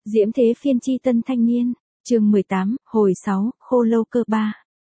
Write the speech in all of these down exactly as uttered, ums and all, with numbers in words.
Diễm thế phiên chi tân thanh niên, chương mười tám, hồi sáu, khô lâu cơ ba.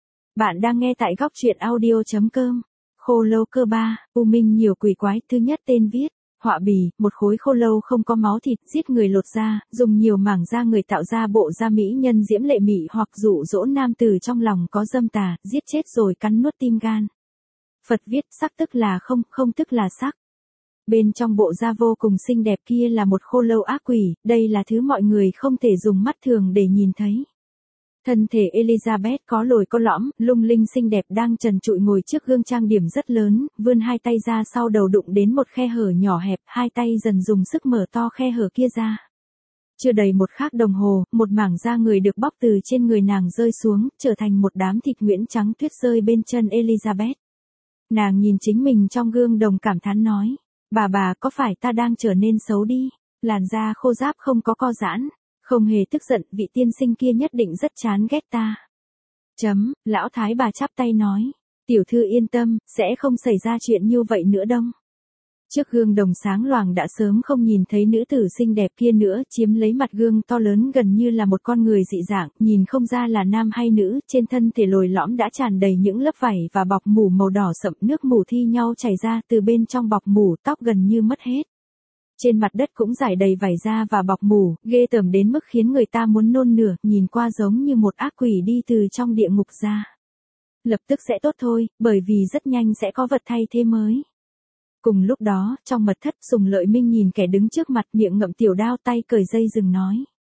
Bạn đang nghe tại góc truyện audio.com. Khô lâu cơ ba, U Minh nhiều quỷ quái, thứ nhất tên viết. Họa bì, một khối khô lâu không có máu thịt, giết người lột da, dùng nhiều mảng da người tạo ra bộ da mỹ nhân diễm lệ mị hoặc dụ dỗ nam tử trong lòng có dâm tà, giết chết rồi cắn nuốt tim gan. Phật viết, sắc tức là không, không tức là sắc. Bên trong bộ da vô cùng xinh đẹp kia là một khô lâu ác quỷ, đây là thứ mọi người không thể dùng mắt thường để nhìn thấy. Thân thể Elizabeth có lồi có lõm, lung linh xinh đẹp đang trần trụi ngồi trước gương trang điểm rất lớn, vươn hai tay ra sau đầu đụng đến một khe hở nhỏ hẹp, hai tay dần dùng sức mở to khe hở kia ra. Chưa đầy một khắc đồng hồ, một mảng da người được bóc từ trên người nàng rơi xuống, trở thành một đám thịt nhuyễn trắng tuyết rơi bên chân Elizabeth. Nàng nhìn chính mình trong gương đồng cảm thán nói, bà bà có phải ta đang trở nên xấu đi, làn da khô ráp không có co giãn. Không hề tức giận, vị tiên sinh kia nhất định rất chán ghét ta. Chấm, lão thái bà chắp tay nói. Tiểu thư yên tâm, sẽ không xảy ra chuyện như vậy nữa đâu. Trước gương đồng sáng loàng đã sớm không nhìn thấy nữ tử xinh đẹp kia nữa, chiếm lấy mặt gương to lớn gần như là một con người dị dạng, nhìn không ra là nam hay nữ, trên thân thể lồi lõm đã tràn đầy những lớp vảy và bọc mủ màu đỏ sậm, nước mủ thi nhau chảy ra từ bên trong bọc mủ, tóc gần như mất hết. Trên mặt đất cũng rải đầy vảy da và bọc mủ, ghê tởm đến mức khiến người ta muốn nôn mửa, nhìn qua giống như một ác quỷ đi từ trong địa ngục ra. Lập tức sẽ tốt thôi, bởi vì rất nhanh sẽ có vật thay thế mới. Cùng lúc đó, trong mật thất, Sùng Lợi Minh nhìn kẻ đứng trước mặt, miệng ngậm tiểu đao, tay cởi dây dừng nói.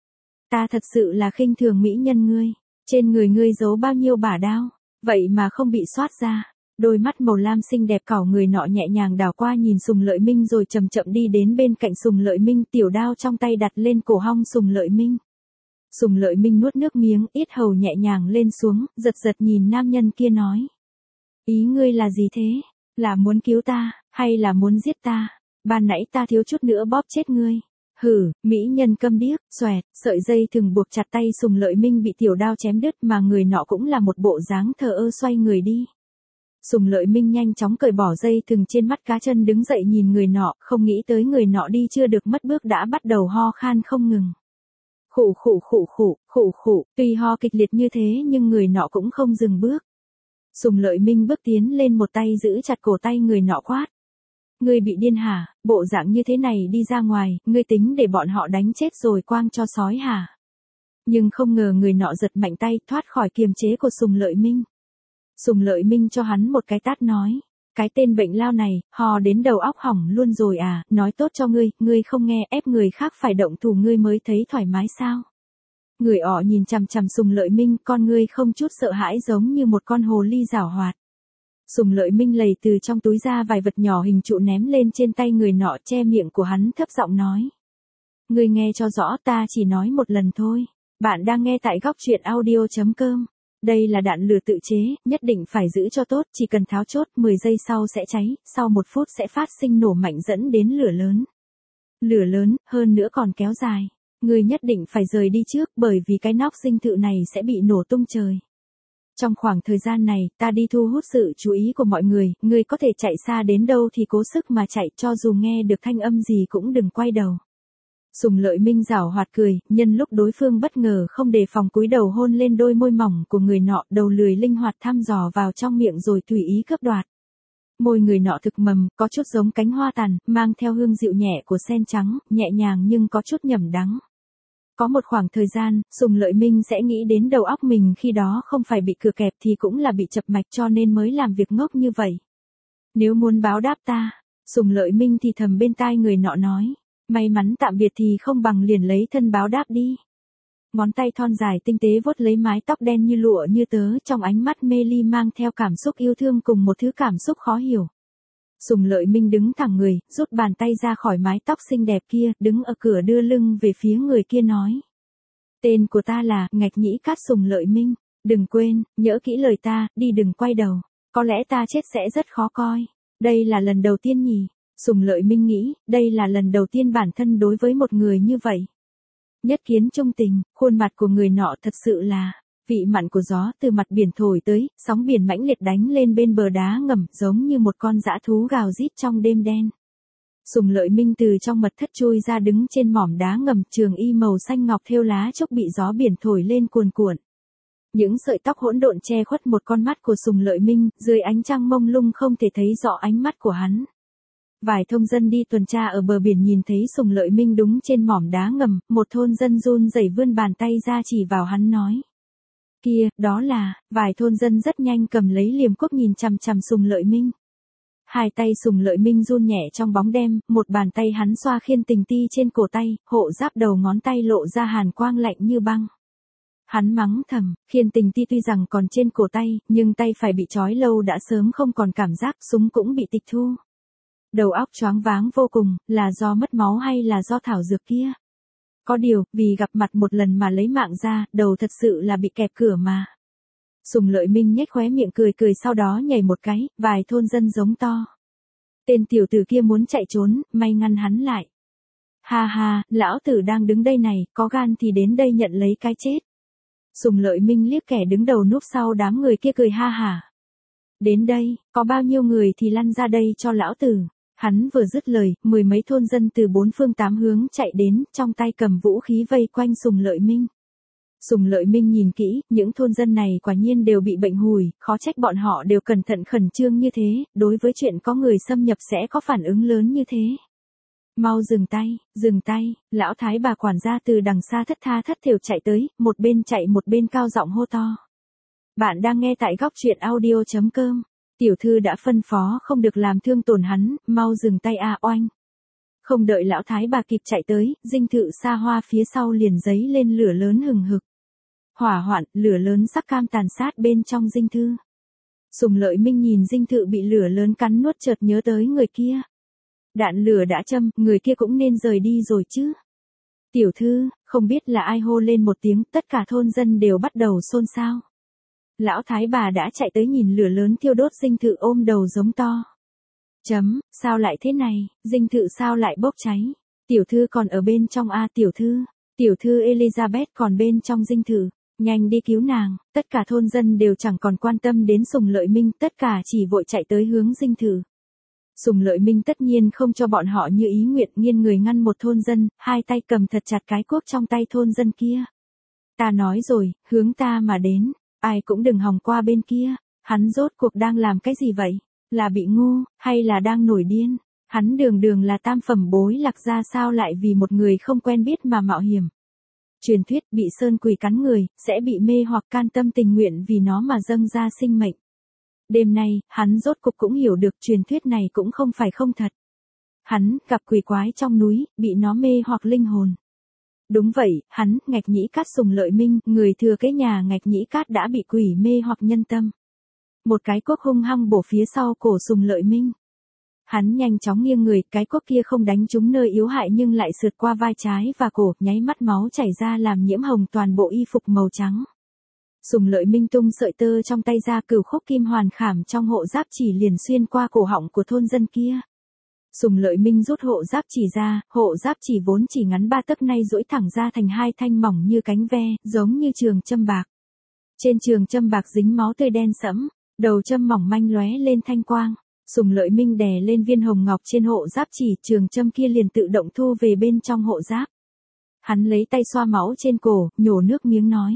Ta thật sự là khinh thường mỹ nhân ngươi, trên người ngươi giấu bao nhiêu bả đao, vậy mà không bị xoát ra. Đôi mắt màu lam xinh đẹp cảo người nọ nhẹ nhàng đảo qua nhìn Sùng Lợi Minh rồi chậm chậm đi đến bên cạnh Sùng Lợi Minh, tiểu đao trong tay đặt lên cổ hông Sùng Lợi Minh. Sùng Lợi Minh nuốt nước miếng, yết hầu nhẹ nhàng lên xuống, giật giật nhìn nam nhân kia nói. Ý ngươi là gì thế? Là muốn cứu ta, hay là muốn giết ta? Ban nãy ta thiếu chút nữa bóp chết ngươi. Hử, mỹ nhân câm điếc, xoẹt, sợi dây thừng buộc chặt tay Sùng Lợi Minh bị tiểu đao chém đứt mà người nọ cũng là một bộ dáng thờ ơ xoay người đi. Sùng Lợi Minh nhanh chóng cởi bỏ dây thừng trên mắt cá chân đứng dậy nhìn người nọ, không nghĩ tới người nọ đi chưa được mất bước đã bắt đầu ho khan không ngừng. Khụ khụ khụ khụ, khụ khụ, tuy ho kịch liệt như thế nhưng người nọ cũng không dừng bước. Sùng Lợi Minh bước tiến lên một tay giữ chặt cổ tay người nọ quát. Ngươi bị điên hả, bộ dạng như thế này đi ra ngoài, ngươi tính để bọn họ đánh chết rồi quang cho sói hả? Nhưng không ngờ người nọ giật mạnh tay thoát khỏi kiềm chế của Sùng Lợi Minh. Sùng Lợi Minh cho hắn một cái tát nói, cái tên bệnh lao này, hò đến đầu óc hỏng luôn rồi à, nói tốt cho ngươi, ngươi không nghe, ép người khác phải động thủ ngươi mới thấy thoải mái sao. Người ỏ nhìn chằm chằm Sùng Lợi Minh, con ngươi không chút sợ hãi giống như một con hồ ly giảo hoạt. Sùng Lợi Minh lầy từ trong túi ra vài vật nhỏ hình trụ ném lên trên tay người nọ, che miệng của hắn thấp giọng nói. Ngươi nghe cho rõ, ta chỉ nói một lần thôi. Bạn đang nghe tại góc truyện audio.com. Đây là đạn lửa tự chế, nhất định phải giữ cho tốt, chỉ cần tháo chốt, mười giây sau sẽ cháy, sau một phút sẽ phát sinh nổ mạnh dẫn đến lửa lớn. Lửa lớn, hơn nữa còn kéo dài. Ngươi nhất định phải rời đi trước, bởi vì cái nóc dinh thự này sẽ bị nổ tung trời. Trong khoảng thời gian này, ta đi thu hút sự chú ý của mọi người, ngươi có thể chạy xa đến đâu thì cố sức mà chạy, cho dù nghe được thanh âm gì cũng đừng quay đầu. Sùng Lợi Minh giảo hoạt cười, nhân lúc đối phương bất ngờ không đề phòng cúi đầu hôn lên đôi môi mỏng của người nọ, đầu lười linh hoạt thăm dò vào trong miệng rồi tùy ý cướp đoạt. Môi người nọ thực mầm, có chút giống cánh hoa tàn, mang theo hương dịu nhẹ của sen trắng, nhẹ nhàng nhưng có chút nhầm đắng. Có một khoảng thời gian, Sùng Lợi Minh sẽ nghĩ đến đầu óc mình khi đó không phải bị cửa kẹp thì cũng là bị chập mạch cho nên mới làm việc ngốc như vậy. Nếu muốn báo đáp ta, Sùng Lợi Minh thì thầm bên tai người nọ nói. May mắn tạm biệt thì không bằng liền lấy thân báo đáp đi. Ngón tay thon dài tinh tế vuốt lấy mái tóc đen như lụa như tớ, trong ánh mắt mê ly mang theo cảm xúc yêu thương cùng một thứ cảm xúc khó hiểu. Sùng Lợi Minh đứng thẳng người, rút bàn tay ra khỏi mái tóc xinh đẹp kia, đứng ở cửa đưa lưng về phía người kia nói. Tên của ta là Ngạch Nhĩ Cát Sùng Lợi Minh, đừng quên, nhớ kỹ lời ta, đi đừng quay đầu, có lẽ ta chết sẽ rất khó coi. Đây là lần đầu tiên nhỉ? Sùng Lợi Minh nghĩ, đây là lần đầu tiên bản thân đối với một người như vậy. Nhất kiến trung tình, khuôn mặt của người nọ thật sự là, vị mặn của gió từ mặt biển thổi tới, sóng biển mãnh liệt đánh lên bên bờ đá ngầm giống như một con dã thú gào rít trong đêm đen. Sùng Lợi Minh từ trong mật thất chui ra đứng trên mỏm đá ngầm, trường y màu xanh ngọc thêu lá trúc bị gió biển thổi lên cuồn cuộn. Những sợi tóc hỗn độn che khuất một con mắt của Sùng Lợi Minh, dưới ánh trăng mông lung không thể thấy rõ ánh mắt của hắn. Vài thông dân đi tuần tra ở bờ biển nhìn thấy Sùng Lợi Minh đúng trên mỏm đá ngầm, một thôn dân run rẩy vươn bàn tay ra chỉ vào hắn nói. Kia, đó là, vài thôn dân rất nhanh cầm lấy liềm quốc nhìn chằm chằm Sùng Lợi Minh. Hai tay Sùng Lợi Minh run nhẹ trong bóng đêm, một bàn tay hắn xoa khiên tình ti trên cổ tay, hộ giáp đầu ngón tay lộ ra hàn quang lạnh như băng. Hắn mắng thầm, khiên tình ti tuy rằng còn trên cổ tay, nhưng tay phải bị trói lâu đã sớm không còn cảm giác, súng cũng bị tịch thu. Đầu óc choáng váng vô cùng, là do mất máu hay là do thảo dược kia? Có điều, vì gặp mặt một lần mà lấy mạng ra, đầu thật sự là bị kẹp cửa mà. Sùng Lợi Minh nhếch khóe miệng cười cười sau đó nhảy một cái, vài thôn dân giống to. Tên tiểu tử kia muốn chạy trốn, may ngăn hắn lại. Ha ha, lão tử đang đứng đây này, có gan thì đến đây nhận lấy cái chết. Sùng Lợi Minh liếc kẻ đứng đầu núp sau đám người kia cười ha hả. Đến đây, có bao nhiêu người thì lăn ra đây cho lão tử. Hắn vừa dứt lời, mười mấy thôn dân từ bốn phương tám hướng chạy đến, trong tay cầm vũ khí vây quanh Sùng Lợi Minh. Sùng Lợi Minh nhìn kỹ, những thôn dân này quả nhiên đều bị bệnh hủi, khó trách bọn họ đều cẩn thận khẩn trương như thế, đối với chuyện có người xâm nhập sẽ có phản ứng lớn như thế. Mau dừng tay, dừng tay, lão thái bà quản gia từ đằng xa thất tha thất thểu chạy tới, một bên chạy một bên cao giọng hô to. Bạn đang nghe tại góc truyện audio chấm com. Tiểu thư đã phân phó không được làm thương tổn hắn, mau dừng tay a oanh. Không đợi lão thái bà kịp chạy tới, dinh thự xa hoa phía sau liền giấy lên lửa lớn hừng hực. Hỏa hoạn, lửa lớn sắc cam tàn sát bên trong dinh thư. Sùng Lợi Minh nhìn dinh thự bị lửa lớn cắn nuốt chợt nhớ tới người kia. Đạn lửa đã châm, người kia cũng nên rời đi rồi chứ. Tiểu thư, không biết là ai hô lên một tiếng, tất cả thôn dân đều bắt đầu xôn xao. Lão thái bà đã chạy tới nhìn lửa lớn thiêu đốt dinh thự ôm đầu giống to. Chấm, sao lại thế này, dinh thự sao lại bốc cháy? Tiểu thư còn ở bên trong a tiểu thư, tiểu thư Elizabeth còn bên trong dinh thự, nhanh đi cứu nàng, tất cả thôn dân đều chẳng còn quan tâm đến Sùng Lợi Minh, tất cả chỉ vội chạy tới hướng dinh thự. Sùng Lợi Minh tất nhiên không cho bọn họ như ý nguyện, nghiêng người ngăn một thôn dân, hai tay cầm thật chặt cái cuốc trong tay thôn dân kia. Ta nói rồi, hướng ta mà đến, ai cũng đừng hòng qua bên kia, hắn rốt cuộc đang làm cái gì vậy? Là bị ngu, hay là đang nổi điên? Hắn đường đường là tam phẩm bối lạc ra sao lại vì một người không quen biết mà mạo hiểm? Truyền thuyết bị sơn quỷ cắn người, sẽ bị mê hoặc can tâm tình nguyện vì nó mà dâng ra sinh mệnh. Đêm nay, hắn rốt cục cũng hiểu được truyền thuyết này cũng không phải không thật. Hắn gặp quỷ quái trong núi, bị nó mê hoặc linh hồn. Đúng vậy, hắn, Ngạch Nhĩ Cát Sùng Lợi Minh, người thừa kế nhà Ngạch Nhĩ Cát đã bị quỷ mê hoặc nhân tâm. Một cái cuốc hung hăng bổ phía sau cổ Sùng Lợi Minh. Hắn nhanh chóng nghiêng người, cái cuốc kia không đánh trúng nơi yếu hại nhưng lại sượt qua vai trái và cổ, nháy mắt máu chảy ra làm nhiễm hồng toàn bộ y phục màu trắng. Sùng Lợi Minh tung sợi tơ trong tay ra, cửu khúc kim hoàn khảm trong hộ giáp chỉ liền xuyên qua cổ họng của thôn dân kia. Sùng Lợi Minh rút hộ giáp chỉ ra, hộ giáp chỉ vốn chỉ ngắn ba tấc nay duỗi thẳng ra thành hai thanh mỏng như cánh ve, giống như trường châm bạc. Trên trường châm bạc dính máu tươi đen sẫm, đầu châm mỏng manh lóe lên thanh quang. Sùng Lợi Minh đè lên viên hồng ngọc trên hộ giáp chỉ, trường châm kia liền tự động thu về bên trong hộ giáp. Hắn lấy tay xoa máu trên cổ, nhổ nước miếng nói.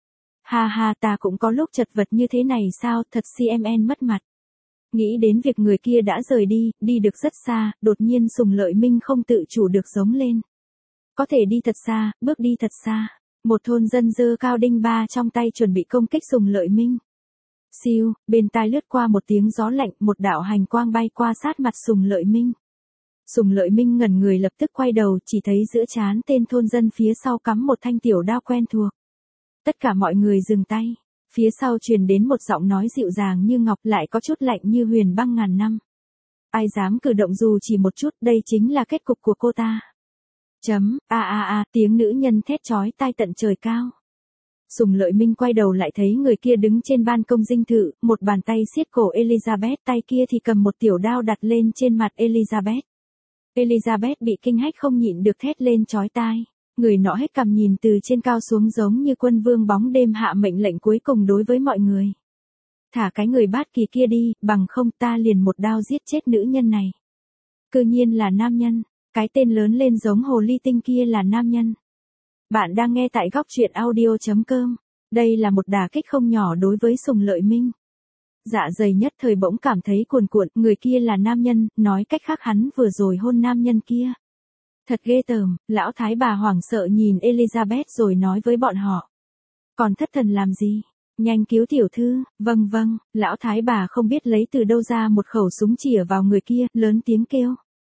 Ha ha, ta cũng có lúc chật vật như thế này sao, thật cmn mất mặt. Nghĩ đến việc người kia đã rời đi, đi được rất xa, đột nhiên Sùng Lợi Minh không tự chủ được giống lên. Có thể đi thật xa, bước đi thật xa. Một thôn dân giơ cao đinh ba trong tay chuẩn bị công kích Sùng Lợi Minh. Siêu, bên tai lướt qua một tiếng gió lạnh, một đạo hành quang bay qua sát mặt Sùng Lợi Minh. Sùng Lợi Minh ngẩn người lập tức quay đầu, chỉ thấy giữa trán tên thôn dân phía sau cắm một thanh tiểu đao quen thuộc. Tất cả mọi người dừng tay. Phía sau truyền đến một giọng nói dịu dàng như ngọc lại có chút lạnh như huyền băng ngàn năm. Ai dám cử động dù chỉ một chút, đây chính là kết cục của cô ta. Chấm, a a a, tiếng nữ nhân thét chói tai tận trời cao. Sùng Lợi Minh quay đầu lại thấy người kia đứng trên ban công dinh thự, một bàn tay siết cổ Elizabeth, tay kia thì cầm một tiểu đao đặt lên trên mặt Elizabeth. Elizabeth bị kinh hách không nhịn được thét lên chói tai. Người nọ hết cằm nhìn từ trên cao xuống giống như quân vương bóng đêm hạ mệnh lệnh cuối cùng đối với mọi người. Thả cái người bát kỳ kia đi, bằng không ta liền một đao giết chết nữ nhân này. Cư nhiên là nam nhân, cái tên lớn lên giống hồ ly tinh kia là nam nhân. Bạn đang nghe tại góc truyện audio.com. Đây là một đả kích không nhỏ đối với Sùng Lợi Minh. Dạ dày nhất thời bỗng cảm thấy cuồn cuộn, người kia là nam nhân, nói cách khác hắn vừa rồi hôn nam nhân kia. Thật ghê tởm, lão thái bà hoảng sợ nhìn Elizabeth rồi nói với bọn họ. Còn thất thần làm gì? Nhanh cứu tiểu thư, vâng vâng, lão thái bà không biết lấy từ đâu ra một khẩu súng chĩa vào người kia, lớn tiếng kêu.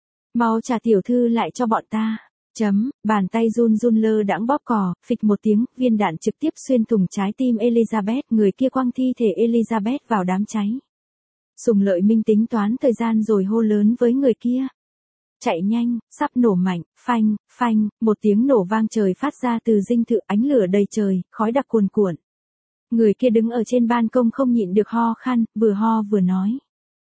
Mau trả tiểu thư lại cho bọn ta. Chấm, bàn tay run run lơ đãng bóp cò, phịch một tiếng, viên đạn trực tiếp xuyên thủng trái tim Elizabeth, người kia quăng thi thể Elizabeth vào đám cháy. Sùng Lợi Minh tính toán thời gian rồi hô lớn với người kia. Chạy nhanh, sắp nổ mạnh, phanh, phanh, một tiếng nổ vang trời phát ra từ dinh thự, ánh lửa đầy trời, khói đặc cuồn cuộn. Người kia đứng ở trên ban công không nhịn được ho khan, vừa ho vừa nói.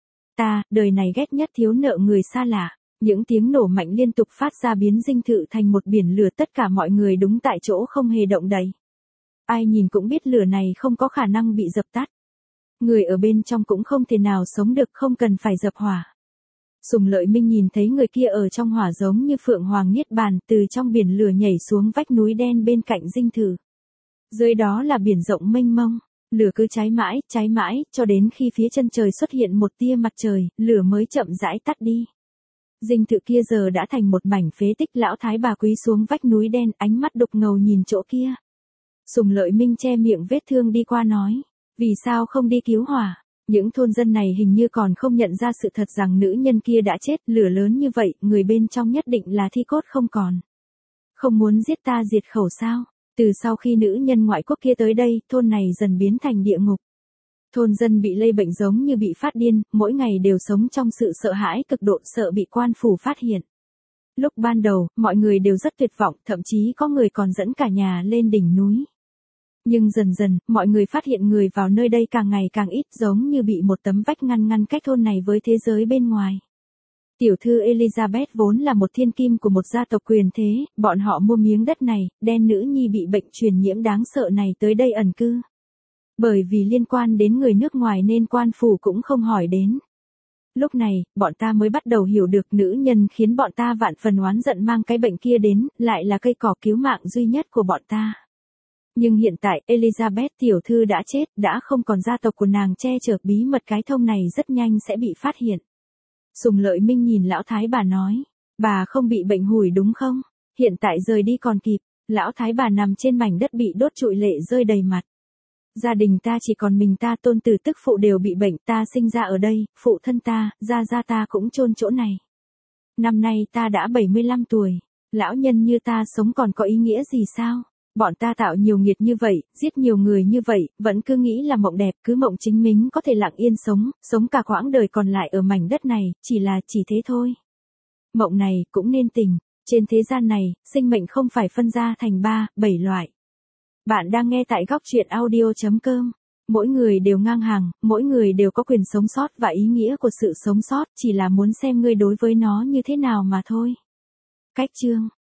Ta, đời này ghét nhất thiếu nợ người xa lạ. Những tiếng nổ mạnh liên tục phát ra biến dinh thự thành một biển lửa, tất cả mọi người đúng tại chỗ không hề động đậy. Ai nhìn cũng biết lửa này không có khả năng bị dập tắt. Người ở bên trong cũng không thể nào sống được, không cần phải dập hỏa. Sùng Lợi Minh nhìn thấy người kia ở trong hỏa giống như Phượng Hoàng Niết Bàn, từ trong biển lửa nhảy xuống vách núi đen bên cạnh dinh thự. Dưới đó là biển rộng mênh mông, lửa cứ cháy mãi, cháy mãi, cho đến khi phía chân trời xuất hiện một tia mặt trời, lửa mới chậm rãi tắt đi. Dinh thự kia giờ đã thành một mảnh phế tích, lão thái bà quý xuống vách núi đen, ánh mắt đục ngầu nhìn chỗ kia. Sùng Lợi Minh che miệng vết thương đi qua nói, vì sao không đi cứu hỏa? Những thôn dân này hình như còn không nhận ra sự thật rằng nữ nhân kia đã chết, lửa lớn như vậy, người bên trong nhất định là thi cốt không còn. Không muốn giết ta diệt khẩu sao? Từ sau khi nữ nhân ngoại quốc kia tới đây, thôn này dần biến thành địa ngục. Thôn dân bị lây bệnh giống như bị phát điên, mỗi ngày đều sống trong sự sợ hãi cực độ, sợ bị quan phủ phát hiện. Lúc ban đầu, mọi người đều rất tuyệt vọng, thậm chí có người còn dẫn cả nhà lên đỉnh núi. Nhưng dần dần, mọi người phát hiện người vào nơi đây càng ngày càng ít, giống như bị một tấm vách ngăn ngăn cách thôn này với thế giới bên ngoài. Tiểu thư Elizabeth vốn là một thiên kim của một gia tộc quyền thế, bọn họ mua miếng đất này, đen nữ nhi bị bệnh truyền nhiễm đáng sợ này tới đây ẩn cư. Bởi vì liên quan đến người nước ngoài nên quan phủ cũng không hỏi đến. Lúc này, bọn ta mới bắt đầu hiểu được nữ nhân khiến bọn ta vạn phần oán giận mang cái bệnh kia đến, lại là cây cỏ cứu mạng duy nhất của bọn ta. Nhưng hiện tại, Elizabeth tiểu thư đã chết, đã không còn gia tộc của nàng che chở, bí mật cái thông này rất nhanh sẽ bị phát hiện. Sùng Lợi Minh nhìn lão thái bà nói, bà không bị bệnh hủi đúng không? Hiện tại rời đi còn kịp. Lão thái bà nằm trên mảnh đất bị đốt trụi, lệ rơi đầy mặt. Gia đình ta chỉ còn mình ta, tôn tử tức phụ đều bị bệnh, ta sinh ra ở đây, phụ thân ta, gia gia ta cũng chôn chỗ này. Năm nay ta đã bảy mươi lăm tuổi, lão nhân như ta sống còn có ý nghĩa gì sao? Bọn ta tạo nhiều nghiệt như vậy, giết nhiều người như vậy, vẫn cứ nghĩ là mộng đẹp, cứ mộng chính mình có thể lặng yên sống, sống cả quãng đời còn lại ở mảnh đất này, chỉ là chỉ thế thôi. Mộng này cũng nên tình, trên thế gian này, sinh mệnh không phải phân ra thành ba, bảy loại. Bạn đang nghe tại góc truyện audio.com. Mỗi người đều ngang hàng, mỗi người đều có quyền sống sót và ý nghĩa của sự sống sót, chỉ là muốn xem ngươi đối với nó như thế nào mà thôi. Cách chương